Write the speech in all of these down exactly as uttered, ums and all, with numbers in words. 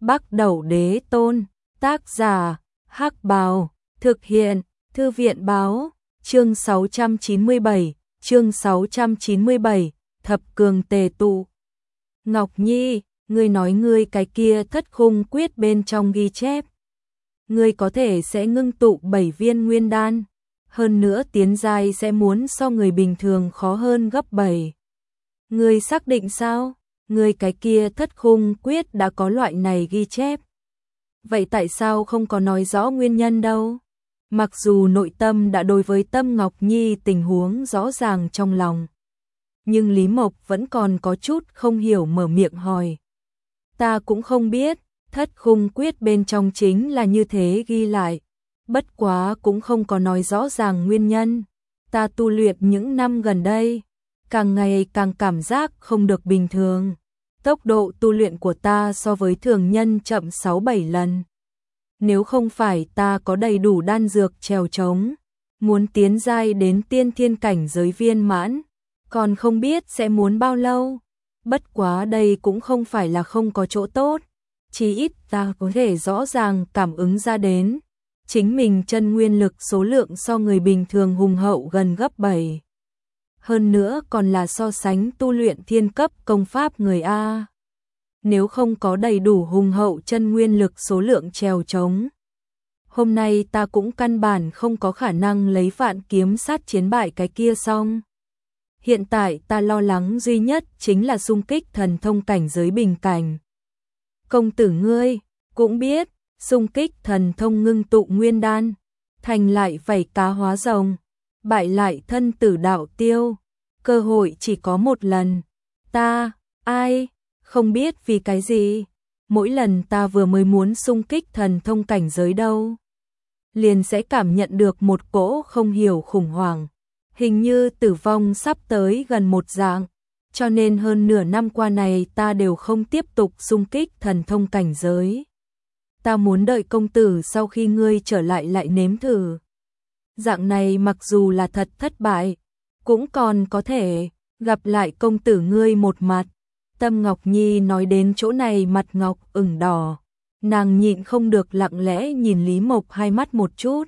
Bắc Đẩu Đế Tôn, tác giả, Hắc Bào, thực hiện, Thư viện báo, chương sáu trăm chín mươi bảy, chương sáu trăm chín mươi bảy, thập cường tề tụ. Ngọc Nhi, ngươi nói ngươi cái kia thất khung quyết bên trong ghi chép. Ngươi có thể sẽ ngưng tụ bảy viên nguyên đan, hơn nữa tiến giai sẽ muốn so người bình thường khó hơn gấp bảy. Ngươi xác định sao? Ngươi cái kia thất khung quyết đã có loại này ghi chép. Vậy tại sao không có nói rõ nguyên nhân đâu? Mặc dù nội tâm đã đối với Tâm Ngọc Nhi tình huống rõ ràng trong lòng, nhưng Lý Mộc vẫn còn có chút không hiểu mở miệng hỏi. Ta cũng không biết, thất khung quyết bên trong chính là như thế ghi lại. Bất quá cũng không có nói rõ ràng nguyên nhân. Ta tu luyện những năm gần đây, càng ngày càng cảm giác không được bình thường. Tốc độ tu luyện của ta so với thường nhân chậm sáu bảy lần. Nếu không phải ta có đầy đủ đan dược trèo trống, muốn tiến giai đến tiên thiên cảnh giới viên mãn, còn không biết sẽ muốn bao lâu. Bất quá đây cũng không phải là không có chỗ tốt, chí ít ta có thể rõ ràng cảm ứng ra đến, chính mình chân nguyên lực số lượng so người bình thường hùng hậu gần gấp bảy. Hơn nữa còn là so sánh tu luyện thiên cấp công pháp người A. Nếu không có đầy đủ hùng hậu chân nguyên lực số lượng trèo trống, hôm nay ta cũng căn bản không có khả năng lấy vạn kiếm sát chiến bại cái kia xong. Hiện tại ta lo lắng duy nhất chính là xung kích thần thông cảnh giới bình cảnh. Công tử ngươi cũng biết, xung kích thần thông ngưng tụ nguyên đan, thành lại vảy cá hóa rồng, bại lại thân tử đạo tiêu, cơ hội chỉ có một lần. Ta, ai, không biết vì cái gì, mỗi lần ta vừa mới muốn xung kích thần thông cảnh giới đâu, liền sẽ cảm nhận được một cỗ không hiểu khủng hoảng, hình như tử vong sắp tới gần một dạng, cho nên hơn nửa năm qua này ta đều không tiếp tục xung kích thần thông cảnh giới. Ta muốn đợi công tử sau khi ngươi trở lại lại nếm thử. Dạng này mặc dù là thật thất bại, cũng còn có thể gặp lại công tử ngươi một mặt. Tâm Ngọc Nhi nói đến chỗ này mặt ngọc ửng đỏ, nàng nhịn không được lặng lẽ nhìn Lý Mộc hai mắt một chút.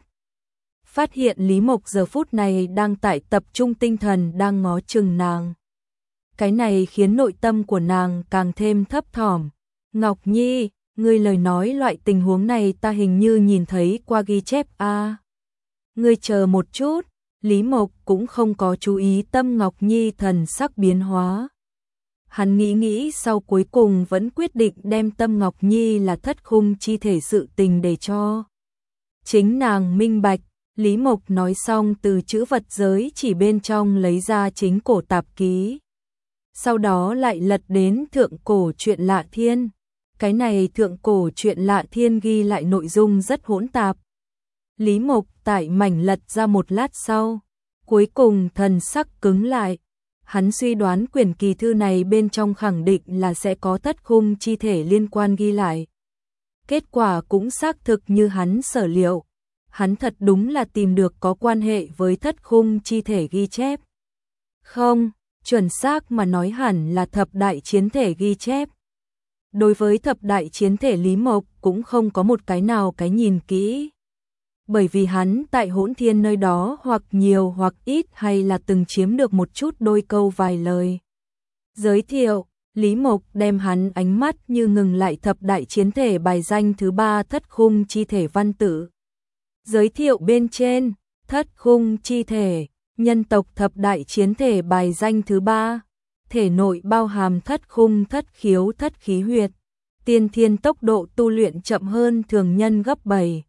Phát hiện Lý Mộc giờ phút này đang tại tập trung tinh thần đang ngó chừng nàng. Cái này khiến nội tâm của nàng càng thêm thấp thỏm. Ngọc Nhi, ngươi lời nói loại tình huống này ta hình như nhìn thấy qua ghi chép a. À, ngươi chờ một chút, Lý Mộc cũng không có chú ý Tâm Ngọc Nhi thần sắc biến hóa. Hắn nghĩ nghĩ sau cuối cùng vẫn quyết định đem Tâm Ngọc Nhi là thất khung chi thể sự tình để cho chính nàng minh bạch. Lý Mộc nói xong từ chữ vật giới chỉ bên trong lấy ra chính cổ tạp ký. Sau đó lại lật đến thượng cổ truyện Lạ Thiên. Cái này thượng cổ truyện Lạ Thiên ghi lại nội dung rất hỗn tạp. Lý Mộc tại mảnh lật ra một lát sau, cuối cùng thần sắc cứng lại. Hắn suy đoán quyển kỳ thư này bên trong khẳng định là sẽ có thất khung chi thể liên quan ghi lại. Kết quả cũng xác thực như hắn sở liệu. Hắn thật đúng là tìm được có quan hệ với thất khung chi thể ghi chép. Không, chuẩn xác mà nói hẳn là thập đại chiến thể ghi chép. Đối với thập đại chiến thể Lý Mộc cũng không có một cái nào cái nhìn kỹ. Bởi vì hắn tại Hỗn Thiên nơi đó hoặc nhiều hoặc ít hay là từng chiếm được một chút đôi câu vài lời. Giới thiệu, Lý Mộc đem hắn ánh mắt như ngừng lại thập đại chiến thể bài danh thứ ba thất khung chi thể văn tự. Giới thiệu bên trên, thất khung chi thể, nhân tộc thập đại chiến thể bài danh thứ ba, thể nội bao hàm thất khung thất khiếu thất khí huyệt, tiên thiên tốc độ tu luyện chậm hơn thường nhân gấp bảy.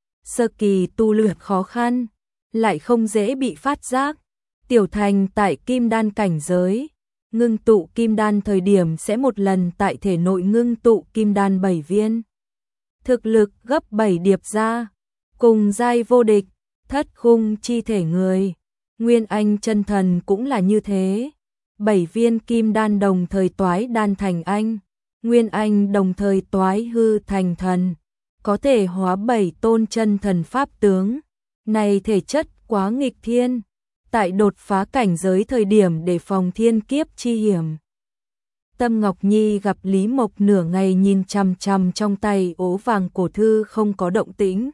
Sơ kỳ tu luyện khó khăn, lại không dễ bị phát giác, tiểu thành tại kim đan cảnh giới, ngưng tụ kim đan thời điểm sẽ một lần tại thể nội ngưng tụ kim đan bảy viên. Thực lực gấp bảy điệp ra. Cùng giai vô địch, thất khung chi thể người, Nguyên Anh chân thần cũng là như thế. Bảy viên kim đan đồng thời toái đan thành anh, Nguyên Anh đồng thời toái hư thành thần, có thể hóa bảy tôn chân thần pháp tướng. Này thể chất quá nghịch thiên, tại đột phá cảnh giới thời điểm để phòng thiên kiếp chi hiểm. Tâm Ngọc Nhi gặp Lý Mộc nửa ngày nhìn chằm chằm trong tay ố vàng cổ thư không có động tĩnh.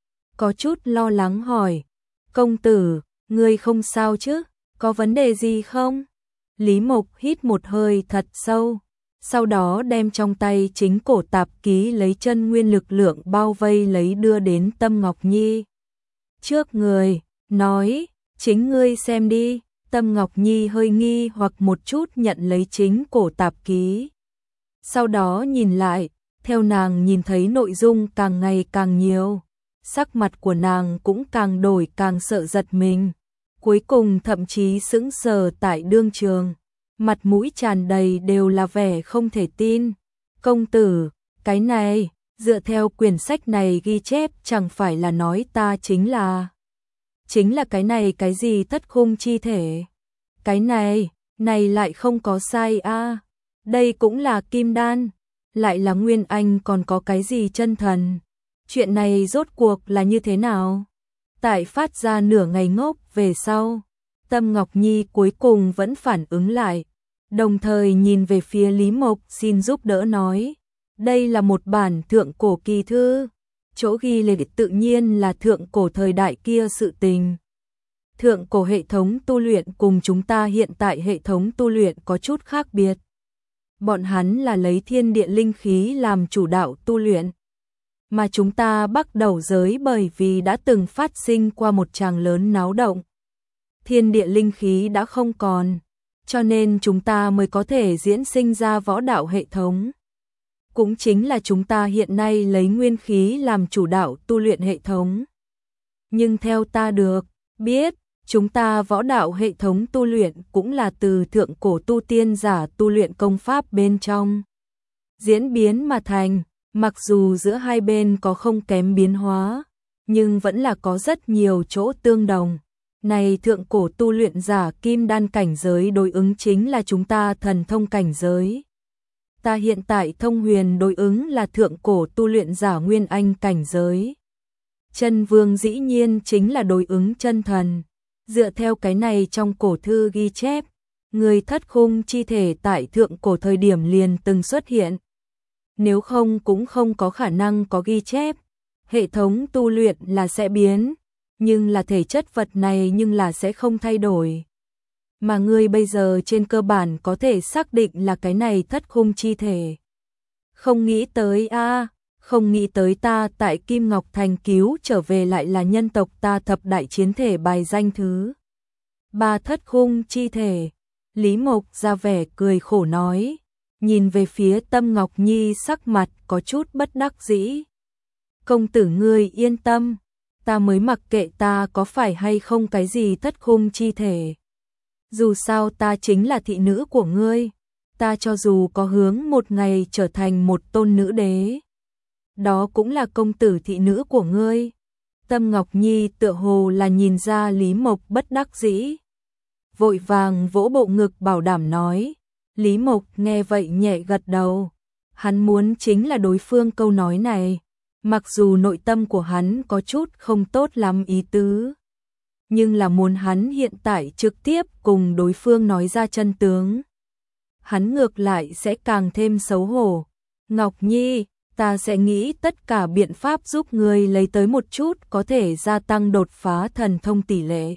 Có chút lo lắng hỏi, công tử, ngươi không sao chứ, có vấn đề gì không? Lý Mộc hít một hơi thật sâu, sau đó đem trong tay chính cổ tạp ký lấy chân nguyên lực lượng bao vây lấy đưa đến Tâm Ngọc Nhi trước người, nói, chính ngươi xem đi. Tâm Ngọc Nhi hơi nghi hoặc một chút nhận lấy chính cổ tạp ký. Sau đó nhìn lại, theo nàng nhìn thấy nội dung càng ngày càng nhiều, sắc mặt của nàng cũng càng đổi càng sợ giật mình. Cuối cùng thậm chí sững sờ tại đương trường, mặt mũi tràn đầy đều là vẻ không thể tin. Công tử, cái này, dựa theo quyển sách này ghi chép chẳng phải là nói ta chính là... Chính là cái này cái gì thất khung chi thể. Cái này, này lại không có sai a. À. Đây cũng là kim đan, lại là nguyên anh còn có cái gì chân thần. Chuyện này rốt cuộc là như thế nào? Tại phát ra nửa ngày ngốc về sau, Tâm Ngọc Nhi cuối cùng vẫn phản ứng lại, đồng thời nhìn về phía Lý Mộc xin giúp đỡ nói, đây là một bản thượng cổ kỳ thư, chỗ ghi lệ tự nhiên là thượng cổ thời đại kia sự tình. Thượng cổ hệ thống tu luyện cùng chúng ta hiện tại hệ thống tu luyện có chút khác biệt. Bọn hắn là lấy thiên địa linh khí làm chủ đạo tu luyện, mà chúng ta bắt đầu giới bởi vì đã từng phát sinh qua một tràng lớn náo động. Thiên địa linh khí đã không còn, cho nên chúng ta mới có thể diễn sinh ra võ đạo hệ thống. Cũng chính là chúng ta hiện nay lấy nguyên khí làm chủ đạo tu luyện hệ thống. Nhưng theo ta được biết, chúng ta võ đạo hệ thống tu luyện cũng là từ thượng cổ tu tiên giả tu luyện công pháp bên trong diễn biến mà thành, mặc dù giữa hai bên có không kém biến hóa, nhưng vẫn là có rất nhiều chỗ tương đồng. Này thượng cổ tu luyện giả kim đan cảnh giới đối ứng chính là chúng ta thần thông cảnh giới. Ta hiện tại thông huyền đối ứng là thượng cổ tu luyện giả nguyên anh cảnh giới. Chân vương dĩ nhiên chính là đối ứng chân thần. Dựa theo cái này trong cổ thư ghi chép, người thất khung chi thể tại thượng cổ thời điểm liền từng xuất hiện. Nếu không cũng không có khả năng có ghi chép. Hệ thống tu luyện là sẽ biến, nhưng là thể chất vật này nhưng là sẽ không thay đổi. Mà ngươi bây giờ trên cơ bản có thể xác định là cái này thất khung chi thể. Không nghĩ tới a, à, không nghĩ tới ta tại Kim Ngọc Thành cứu trở về lại là nhân tộc ta thập đại chiến thể bài danh thứ ba thất khung chi thể. Lý Mộc ra vẻ cười khổ nói, nhìn về phía Tâm Ngọc Nhi sắc mặt có chút bất đắc dĩ. Công tử ngươi yên tâm, ta mới mặc kệ ta có phải hay không cái gì thất khung chi thể. Dù sao ta chính là thị nữ của ngươi, ta cho dù có hướng một ngày trở thành một tôn nữ đế, đó cũng là công tử thị nữ của ngươi. Tâm Ngọc Nhi tựa hồ là nhìn ra Lý Mộc bất đắc dĩ, vội vàng vỗ bộ ngực bảo đảm nói. Lý Mộc nghe vậy nhẹ gật đầu, hắn muốn chính là đối phương câu nói này, mặc dù nội tâm của hắn có chút không tốt lắm ý tứ, nhưng là muốn hắn hiện tại trực tiếp cùng đối phương nói ra chân tướng. Hắn ngược lại sẽ càng thêm xấu hổ. Ngọc Nhi, ta sẽ nghĩ tất cả biện pháp giúp ngươi lấy tới một chút có thể gia tăng đột phá thần thông tỷ lệ.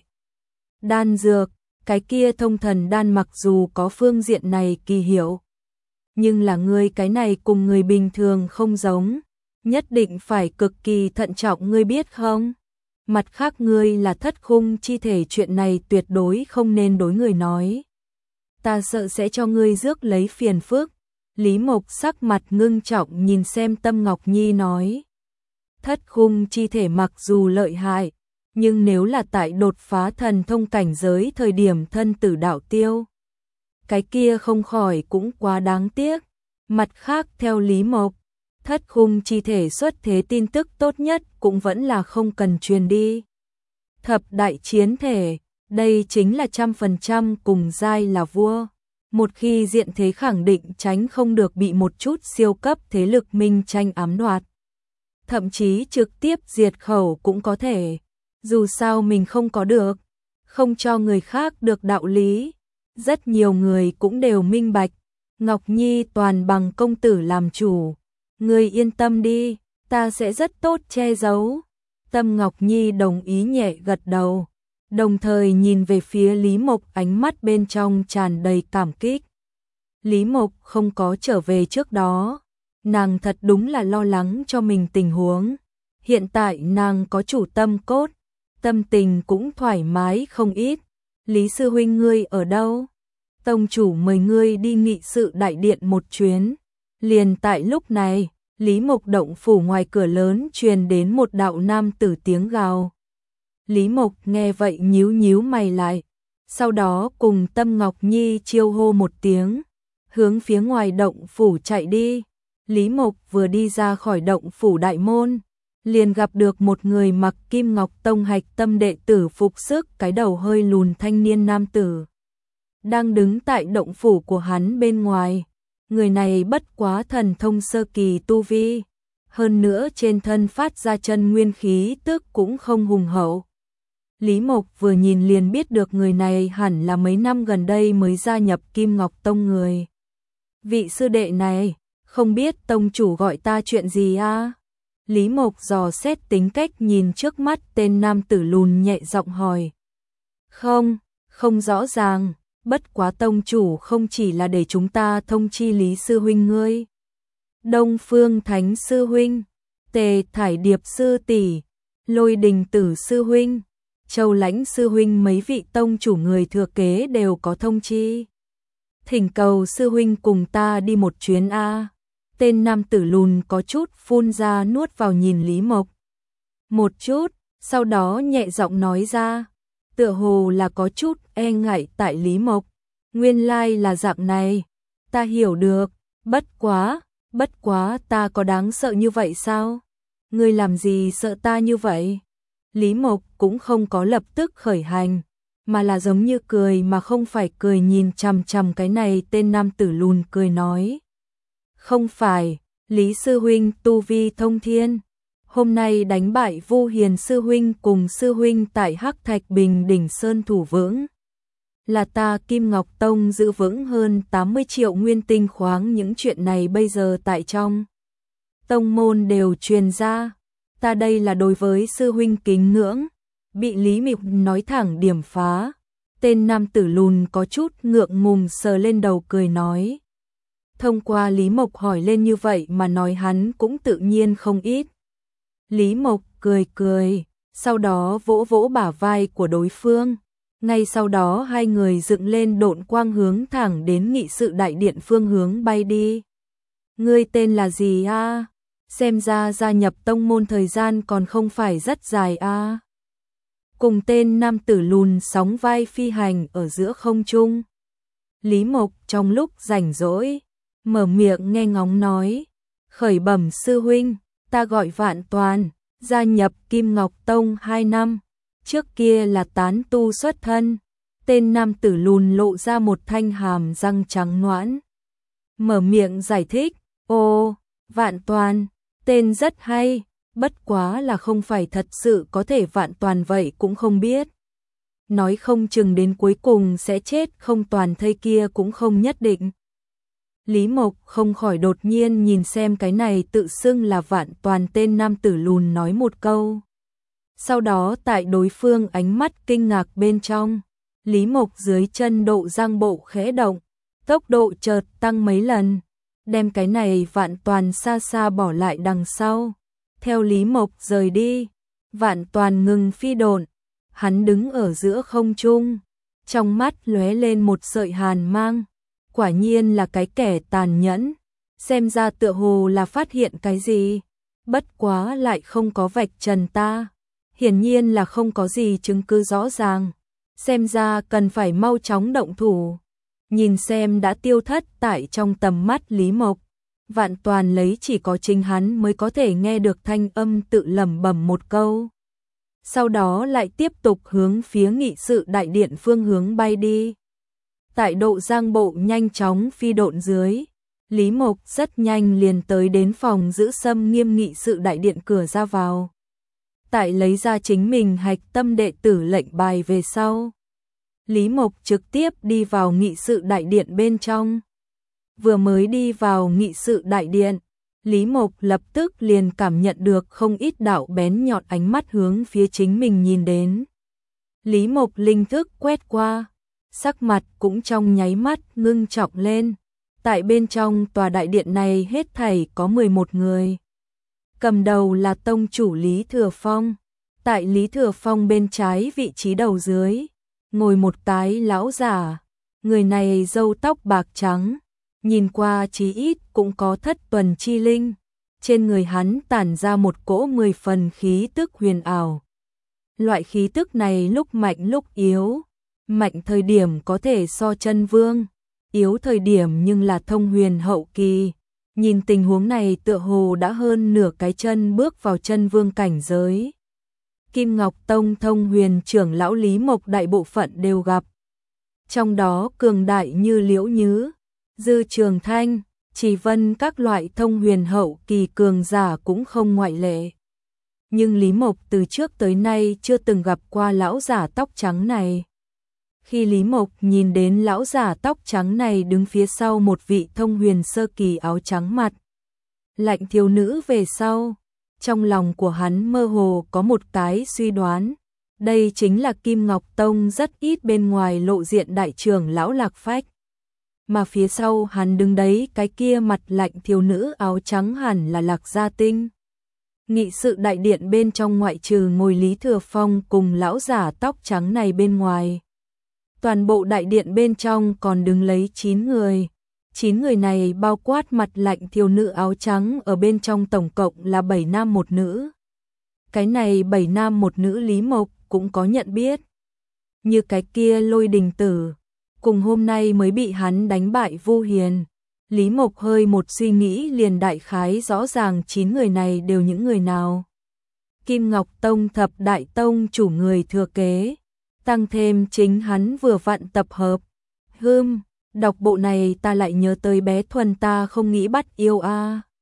Đan dược, cái kia thông thần đan mặc dù có phương diện này kỳ hiệu, nhưng là ngươi cái này cùng người bình thường không giống, nhất định phải cực kỳ thận trọng ngươi biết không? Mặt khác ngươi là thất khung chi thể, chuyện này tuyệt đối không nên đối người nói. Ta sợ sẽ cho ngươi rước lấy phiền phức. Lý Mộc sắc mặt ngưng trọng nhìn xem Tâm Ngọc Nhi nói. Thất khung chi thể mặc dù lợi hại, nhưng nếu là tại đột phá thần thông cảnh giới thời điểm thân tử đạo tiêu, cái kia không khỏi cũng quá đáng tiếc. Mặt khác theo Lý Mộc, thất khung chi thể xuất thế tin tức tốt nhất cũng vẫn là không cần truyền đi. Thập đại chiến thể, đây chính là trăm phần trăm cùng giai là vua. Một khi diện thế khẳng định tránh không được bị một chút siêu cấp thế lực minh tranh ám đoạt. Thậm chí trực tiếp diệt khẩu cũng có thể. Dù sao mình không có được, không cho người khác được đạo lý. Rất nhiều người cũng đều minh bạch. Ngọc Nhi toàn bằng công tử làm chủ. Ngươi yên tâm đi, ta sẽ rất tốt che giấu. Tâm Ngọc Nhi đồng ý nhẹ gật đầu, đồng thời nhìn về phía Lý Mộc, ánh mắt bên trong tràn đầy cảm kích. Lý Mộc không có trở về trước đó, nàng thật đúng là lo lắng cho mình tình huống. Hiện tại nàng có chủ tâm cốt, tâm tình cũng thoải mái không ít. Lý sư huynh ngươi ở đâu? Tông chủ mời ngươi đi nghị sự đại điện một chuyến. Liền tại lúc này, Lý Mộc động phủ ngoài cửa lớn truyền đến một đạo nam tử tiếng gào. Lý Mộc nghe vậy nhíu nhíu mày lại, sau đó cùng Tâm Ngọc Nhi chiêu hô một tiếng, hướng phía ngoài động phủ chạy đi. Lý Mộc vừa đi ra khỏi động phủ đại môn, liền gặp được một người mặc Kim Ngọc Tông hạch tâm đệ tử phục sức, cái đầu hơi lùn thanh niên nam tử, đang đứng tại động phủ của hắn bên ngoài. Người này bất quá thần thông sơ kỳ tu vi, hơn nữa trên thân phát ra chân nguyên khí tức cũng không hùng hậu. Lý Mộc vừa nhìn liền biết được người này hẳn là mấy năm gần đây mới gia nhập Kim Ngọc Tông người. Vị sư đệ này, không biết tông chủ gọi ta chuyện gì a? Lý Mộc dò xét tính cách nhìn trước mắt tên nam tử lùn, nhẹ giọng hỏi. Không, không rõ ràng, bất quá tông chủ không chỉ là để chúng ta thông chi Lý sư huynh ngươi. Đông Phương Thánh sư huynh, Tề Thải Điệp sư tỷ, Lôi Đình Tử sư huynh, Châu Lãnh sư huynh, mấy vị tông chủ người thừa kế đều có thông chi. Thỉnh cầu sư huynh cùng ta đi một chuyến a. Tên nam tử lùn có chút phun ra nuốt vào nhìn Lý Mộc một chút, sau đó nhẹ giọng nói ra, tựa hồ là có chút e ngại tại Lý Mộc. Nguyên lai là dạng này, ta hiểu được, bất quá, bất quá ta có đáng sợ như vậy sao? Ngươi làm gì sợ ta như vậy? Lý Mộc cũng không có lập tức khởi hành, mà là giống như cười mà không phải cười, nhìn chằm chằm cái này tên nam tử lùn cười nói. Không phải, Lý sư huynh tu vi thông thiên, hôm nay đánh bại Vu Hiền sư huynh cùng sư huynh tại Hắc Thạch Bình đỉnh sơn thủ vững. Là ta Kim Ngọc Tông giữ vững hơn tám mươi triệu nguyên tinh khoáng, những chuyện này bây giờ tại trong tông môn đều truyền ra, ta đây là đối với sư huynh kính ngưỡng. Bị Lý Mộc nói thẳng điểm phá, tên nam tử lùn có chút ngượng ngùng sờ lên đầu cười nói. Thông qua Lý Mộc hỏi lên như vậy mà nói hắn cũng tự nhiên không ít. Lý Mộc cười cười, sau đó vỗ vỗ bả vai của đối phương. Ngay sau đó hai người dựng lên độn quang hướng thẳng đến nghị sự đại điện phương hướng bay đi. Ngươi tên là gì a? Xem ra gia nhập tông môn thời gian còn không phải rất dài a. Cùng tên nam tử lùn sóng vai phi hành ở giữa không trung. Lý Mộc trong lúc rảnh rỗi, mở miệng nghe ngóng nói. Khởi bẩm sư huynh, ta gọi Vạn Toàn, gia nhập Kim Ngọc Tông hai năm. Trước kia là tán tu xuất thân. Tên nam tử lùn lộ ra một thanh hàm răng trắng nõn, mở miệng giải thích. Ô, Vạn Toàn, tên rất hay, bất quá là không phải thật sự có thể Vạn Toàn vậy cũng không biết. Nói không chừng đến cuối cùng sẽ chết không toàn thây kia cũng không nhất định. Lý Mộc không khỏi đột nhiên nhìn xem cái này tự xưng là Vạn Toàn tên nam tử lùn nói một câu. Sau đó tại đối phương ánh mắt kinh ngạc bên trong, Lý Mộc dưới chân độ giang bộ khẽ động, tốc độ chợt tăng mấy lần, đem cái này Vạn Toàn xa xa bỏ lại đằng sau. Theo Lý Mộc rời đi, Vạn Toàn ngừng phi độn, hắn đứng ở giữa không trung, trong mắt lóe lên một sợi hàn mang, quả nhiên là cái kẻ tàn nhẫn, xem ra tựa hồ là phát hiện cái gì, bất quá lại không có vạch trần ta, hiển nhiên là không có gì chứng cứ rõ ràng, xem ra cần phải mau chóng động thủ. Nhìn xem đã tiêu thất tại trong tầm mắt Lý Mộc, Vạn Toàn lấy chỉ có chính hắn mới có thể nghe được thanh âm tự lẩm bẩm một câu. Sau đó lại tiếp tục hướng phía nghị sự đại điện phương hướng bay đi. Tại độ giang bộ nhanh chóng phi độn dưới, Lý Mộc rất nhanh liền tới đến phòng giữ xâm nghiêm nghị sự đại điện cửa ra vào. Tại lấy ra chính mình hạch tâm đệ tử lệnh bài về sau, Lý Mộc trực tiếp đi vào nghị sự đại điện bên trong. Vừa mới đi vào nghị sự đại điện, Lý Mộc lập tức liền cảm nhận được không ít đạo bén nhọn ánh mắt hướng phía chính mình nhìn đến. Lý Mộc linh thức quét qua, sắc mặt cũng trong nháy mắt ngưng trọng lên. Tại bên trong tòa đại điện này hết thảy có mười một người. Cầm đầu là tông chủ Lý Thừa Phong. Tại Lý Thừa Phong bên trái vị trí đầu dưới, ngồi một cái lão giả. Người này râu tóc bạc trắng, nhìn qua chí ít cũng có thất tuần chi linh. Trên người hắn tản ra một cỗ mười phần khí tức huyền ảo. Loại khí tức này lúc mạnh lúc yếu, mạnh thời điểm có thể so chân vương, yếu thời điểm nhưng là thông huyền hậu kỳ. Nhìn tình huống này tựa hồ đã hơn nửa cái chân bước vào chân vương cảnh giới. Kim Ngọc Tông thông huyền trưởng lão Lý Mộc đại bộ phận đều gặp. Trong đó cường đại như Liễu Nhứ, Dư Trường Thanh, Chỉ Vân các loại thông huyền hậu kỳ cường giả cũng không ngoại lệ. Nhưng Lý Mộc từ trước tới nay chưa từng gặp qua lão giả tóc trắng này. Khi Lý Mộc nhìn đến lão giả tóc trắng này đứng phía sau một vị thông huyền sơ kỳ áo trắng mặt, lạnh thiếu nữ về sau, trong lòng của hắn mơ hồ có một cái suy đoán. Đây chính là Kim Ngọc Tông rất ít bên ngoài lộ diện đại trưởng lão Lạc Phách. Mà phía sau hắn đứng đấy cái kia mặt lạnh thiếu nữ áo trắng hẳn là Lạc Gia Tinh. Nghị sự đại điện bên trong ngoại trừ ngồi Lý Thừa Phong cùng lão giả tóc trắng này bên ngoài. Toàn bộ đại điện bên trong còn đứng lấy chín người. chín người này bao quát mặt lạnh thiếu nữ áo trắng ở bên trong tổng cộng là bảy nam một nữ. Cái này bảy nam một nữ Lý Mộc cũng có nhận biết. Như cái kia Lôi Đình Tử, cùng hôm nay mới bị hắn đánh bại Vu Hiền. Lý Mộc hơi một suy nghĩ liền đại khái rõ ràng chín người này đều những người nào. Kim Ngọc Tông thập đại tông chủ người thừa kế, tăng thêm chính hắn vừa vặn tập hợp. Hưm, đọc bộ này ta lại nhớ tới bé Thuần ta không nghĩ bắt yêu a.